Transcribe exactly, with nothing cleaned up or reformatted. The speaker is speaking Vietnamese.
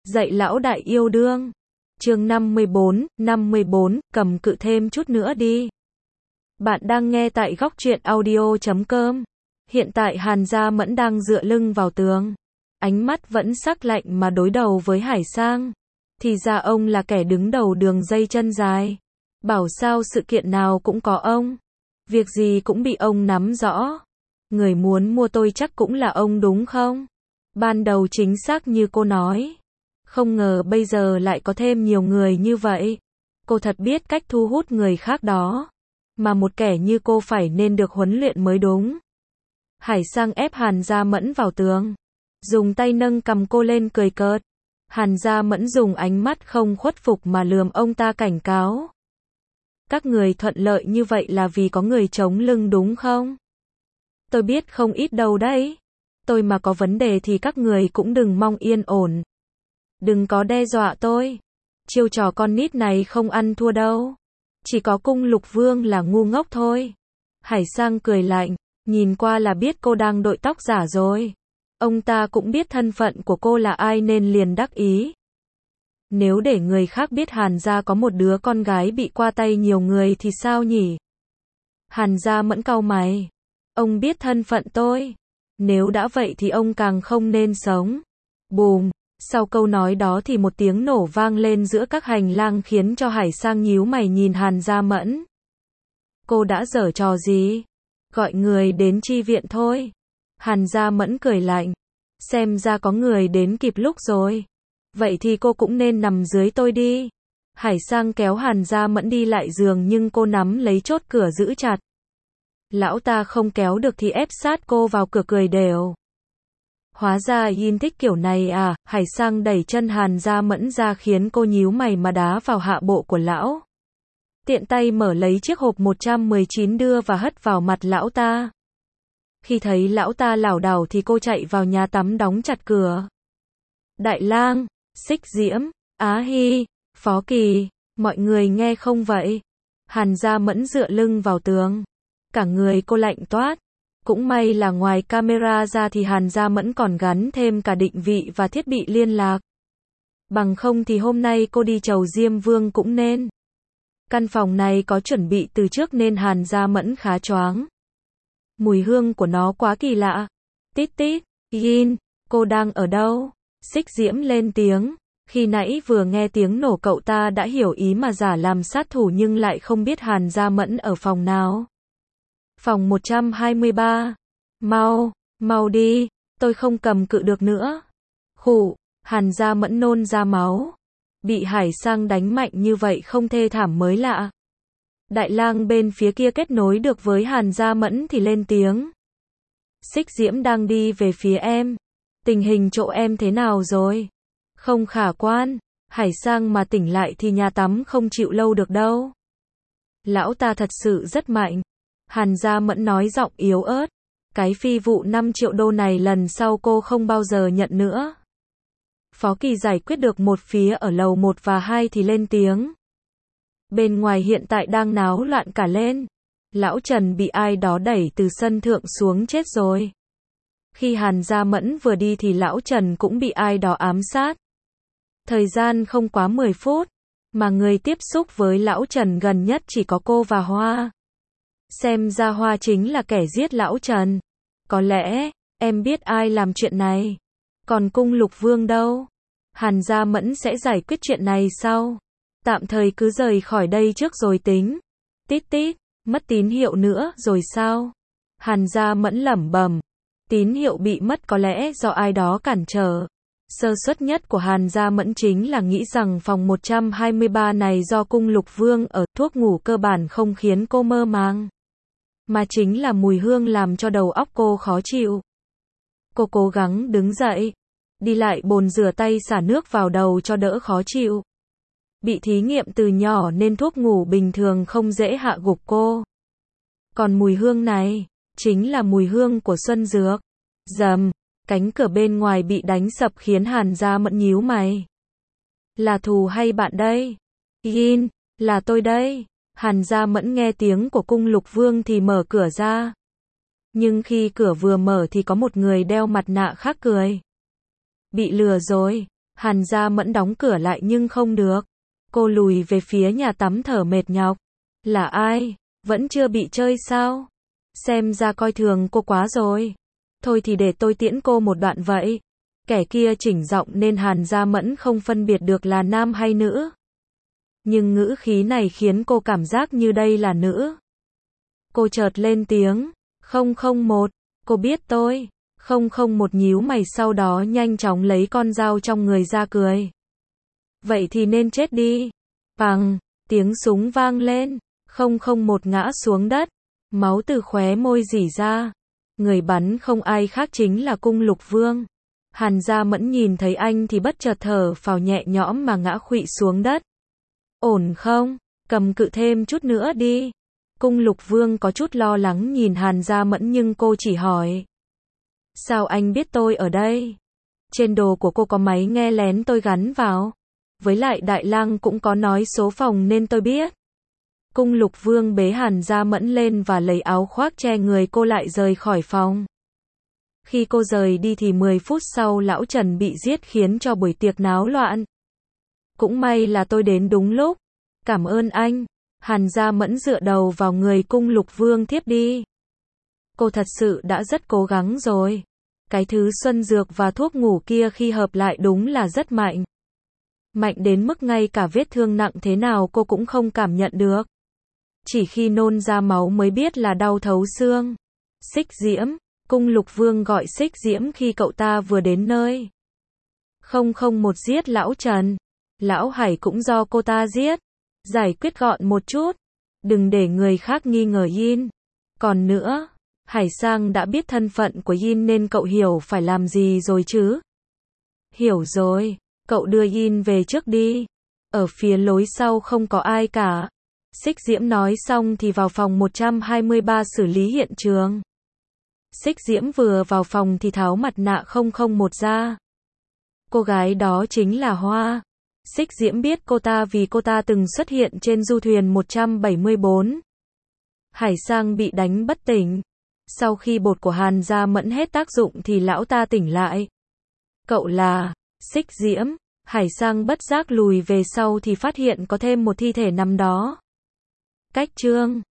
Dạy lão đại yêu đương. Chương năm mươi bốn, năm mươi bốn, cầm cự thêm chút nữa đi. Bạn đang nghe tại góc truyện audio chấm com. Hiện tại Hàn Gia Mẫn đang dựa lưng vào tường. Ánh mắt vẫn sắc lạnh mà đối đầu với Hải Sang. Thì ra ông là kẻ đứng đầu đường dây chân dài. Bảo sao sự kiện nào cũng có ông. Việc gì cũng bị ông nắm rõ. Người muốn mua tôi chắc cũng là ông đúng không? Ban đầu chính xác như cô nói. Không ngờ bây giờ lại có thêm nhiều người như vậy. Cô thật biết cách thu hút người khác đó. Mà một kẻ như cô phải nên được huấn luyện mới đúng. Hải Sang ép Hàn Gia Mẫn vào tường. Dùng tay nâng cầm cô lên cười cợt. Hàn Gia Mẫn dùng ánh mắt không khuất phục mà lườm ông ta cảnh cáo. Các người thuận lợi như vậy là vì có người chống lưng đúng không? Tôi biết không ít đâu đấy. Tôi mà có vấn đề thì các người cũng đừng mong yên ổn. Đừng có đe dọa tôi. Chiêu trò con nít này không ăn thua đâu. Chỉ có Cung Lục Vương là ngu ngốc thôi. Hải Sang cười lạnh, nhìn qua là biết cô đang đội tóc giả rồi. Ông ta cũng biết thân phận của cô là ai nên liền đắc ý. Nếu để người khác biết Hàn gia có một đứa con gái bị qua tay nhiều người thì sao nhỉ? Hàn Gia Mẫn cau mày. Ông biết thân phận tôi. Nếu đã vậy thì ông càng không nên sống. Bùm. Sau câu nói đó thì một tiếng nổ vang lên giữa các hành lang khiến cho Hải Sang nhíu mày nhìn Hàn Gia Mẫn. Cô đã giở trò gì? Gọi người đến chi viện thôi. Hàn Gia Mẫn cười lạnh. Xem ra có người đến kịp lúc rồi. Vậy thì cô cũng nên nằm dưới tôi đi. Hải Sang kéo Hàn Gia Mẫn đi lại giường nhưng cô nắm lấy chốt cửa giữ chặt. Lão ta không kéo được thì ép sát cô vào cửa cười đều. Hóa ra Yin thích kiểu này à? Hải Sang đẩy chân Hàn Gia Mẫn ra khiến cô nhíu mày mà đá vào hạ bộ của lão. Tiện tay mở lấy chiếc hộp một trăm mười chín đưa và hất vào mặt lão ta. Khi thấy lão ta lảo đảo thì cô chạy vào nhà tắm đóng chặt cửa. Đại lang, Xích Diễm, Á Hy, Phó Kỳ, mọi người nghe không vậy? Hàn Gia Mẫn dựa lưng vào tường. Cả người cô lạnh toát. Cũng may là ngoài camera ra thì Hàn Gia Mẫn còn gắn thêm cả định vị và thiết bị liên lạc. Bằng không thì hôm nay cô đi chầu Diêm Vương cũng nên. Căn phòng này có chuẩn bị từ trước nên Hàn Gia Mẫn khá choáng. Mùi hương của nó quá kỳ lạ. Tít tít, Yin, cô đang ở đâu? Xích Diễm lên tiếng. Khi nãy vừa nghe tiếng nổ cậu ta đã hiểu ý mà giả làm sát thủ nhưng lại không biết Hàn Gia Mẫn ở phòng nào. Phòng một trăm hai mươi ba. Mau, mau đi, tôi không cầm cự được nữa. Khụ, Hàn Gia Mẫn nôn ra máu. Bị Hải Sang đánh mạnh như vậy không thê thảm mới lạ. Đại lang bên phía kia kết nối được với Hàn Gia Mẫn thì lên tiếng. Xích Diễm đang đi về phía em. Tình hình chỗ em thế nào rồi? Không khả quan. Hải Sang mà tỉnh lại thì nhà tắm không chịu lâu được đâu. Lão ta thật sự rất mạnh. Hàn Gia Mẫn nói giọng yếu ớt. Cái phi vụ năm triệu đô này lần sau cô không bao giờ nhận nữa. Phó Kỳ giải quyết được một phía ở lầu một và hai thì lên tiếng. Bên ngoài hiện tại đang náo loạn cả lên. Lão Trần bị ai đó đẩy từ sân thượng xuống chết rồi. Khi Hàn Gia Mẫn vừa đi thì lão Trần cũng bị ai đó ám sát. Thời gian không quá mười phút. Mà người tiếp xúc với lão Trần gần nhất chỉ có cô và Hoa. Xem ra Hoa chính là kẻ giết lão Trần. Có lẽ, em biết ai làm chuyện này. Còn Cung Lục Vương đâu? Hàn Gia Mẫn sẽ giải quyết chuyện này sau. Tạm thời cứ rời khỏi đây trước rồi tính. Tít tít, mất tín hiệu nữa rồi sao? Hàn Gia Mẫn lẩm bẩm. Tín hiệu bị mất có lẽ do ai đó cản trở. Sơ suất nhất của Hàn Gia Mẫn chính là nghĩ rằng phòng một trăm hai mươi ba này do Cung Lục Vương ở, thuốc ngủ cơ bản không khiến cô mơ màng. Mà chính là mùi hương làm cho đầu óc cô khó chịu. Cô cố gắng đứng dậy. Đi lại bồn rửa tay xả nước vào đầu cho đỡ khó chịu. Bị thí nghiệm từ nhỏ nên thuốc ngủ bình thường không dễ hạ gục cô. Còn mùi hương này, chính là mùi hương của Xuân Dược. Rầm, cánh cửa bên ngoài bị đánh sập khiến Hàn Gia Mẫn nhíu mày. Là thù hay bạn đây? Yin, là tôi đây. Hàn Gia Mẫn nghe tiếng của Cung Lục Vương thì mở cửa ra. Nhưng khi cửa vừa mở thì có một người đeo mặt nạ khác cười. Bị lừa rồi. Hàn Gia Mẫn đóng cửa lại nhưng không được. Cô lùi về phía nhà tắm thở mệt nhọc. Là ai? Vẫn chưa bị chơi sao? Xem ra coi thường cô quá rồi. Thôi thì để tôi tiễn cô một đoạn vậy. Kẻ kia chỉnh giọng nên Hàn Gia Mẫn không phân biệt được là nam hay nữ. Nhưng ngữ khí này khiến cô cảm giác như đây là nữ. Cô chợt lên tiếng. Không không một. Cô biết tôi. Không không một nhíu mày sau đó nhanh chóng lấy con dao trong người ra cười. Vậy thì nên chết đi. Bằng. Tiếng súng vang lên. Không không một ngã xuống đất. Máu từ khóe môi rỉ ra. Người bắn không ai khác chính là Cung Lục Vương. Hàn Gia Mẫn nhìn thấy anh thì bất chợt thở phào nhẹ nhõm mà ngã khuỵu xuống đất. Ổn không? Cầm cự thêm chút nữa đi. Cung Lục Vương có chút lo lắng nhìn Hàn Gia Mẫn nhưng cô chỉ hỏi. Sao anh biết tôi ở đây? Trên đồ của cô có máy nghe lén tôi gắn vào. Với lại Đại Lang cũng có nói số phòng nên tôi biết. Cung Lục Vương bế Hàn Gia Mẫn lên và lấy áo khoác che người cô lại rời khỏi phòng. Khi cô rời đi thì mười phút sau lão Trần bị giết khiến cho buổi tiệc náo loạn. Cũng may là tôi đến đúng lúc. Cảm ơn anh. Hàn Gia Mẫn dựa đầu vào người Cung Lục Vương thiếp đi. Cô thật sự đã rất cố gắng rồi. Cái thứ xuân dược và thuốc ngủ kia khi hợp lại đúng là rất mạnh. Mạnh đến mức ngay cả vết thương nặng thế nào cô cũng không cảm nhận được. Chỉ khi nôn ra máu mới biết là đau thấu xương. Xích Diễm. Cung Lục Vương gọi Xích Diễm khi cậu ta vừa đến nơi. Không không một giết lão Trần. Lão Hải cũng do cô ta giết. Giải quyết gọn một chút. Đừng để người khác nghi ngờ Yin. Còn nữa, Hải Sang đã biết thân phận của Yin nên cậu hiểu phải làm gì rồi chứ? Hiểu rồi, cậu đưa Yin về trước đi. Ở phía lối sau không có ai cả. Xích Diễm nói xong thì vào phòng một trăm hai mươi ba xử lý hiện trường. Xích Diễm vừa vào phòng thì tháo mặt nạ không không một ra. Cô gái đó chính là Hoa. Xích Diễm biết cô ta vì cô ta từng xuất hiện trên du thuyền một trăm bảy mươi bốn. Hải Sang bị đánh bất tỉnh. Sau khi bột của Hàn Gia Mẫn hết tác dụng thì lão ta tỉnh lại. Cậu là Xích Diễm. Hải Sang bất giác lùi về sau thì phát hiện có thêm một thi thể nằm đó. Cách chương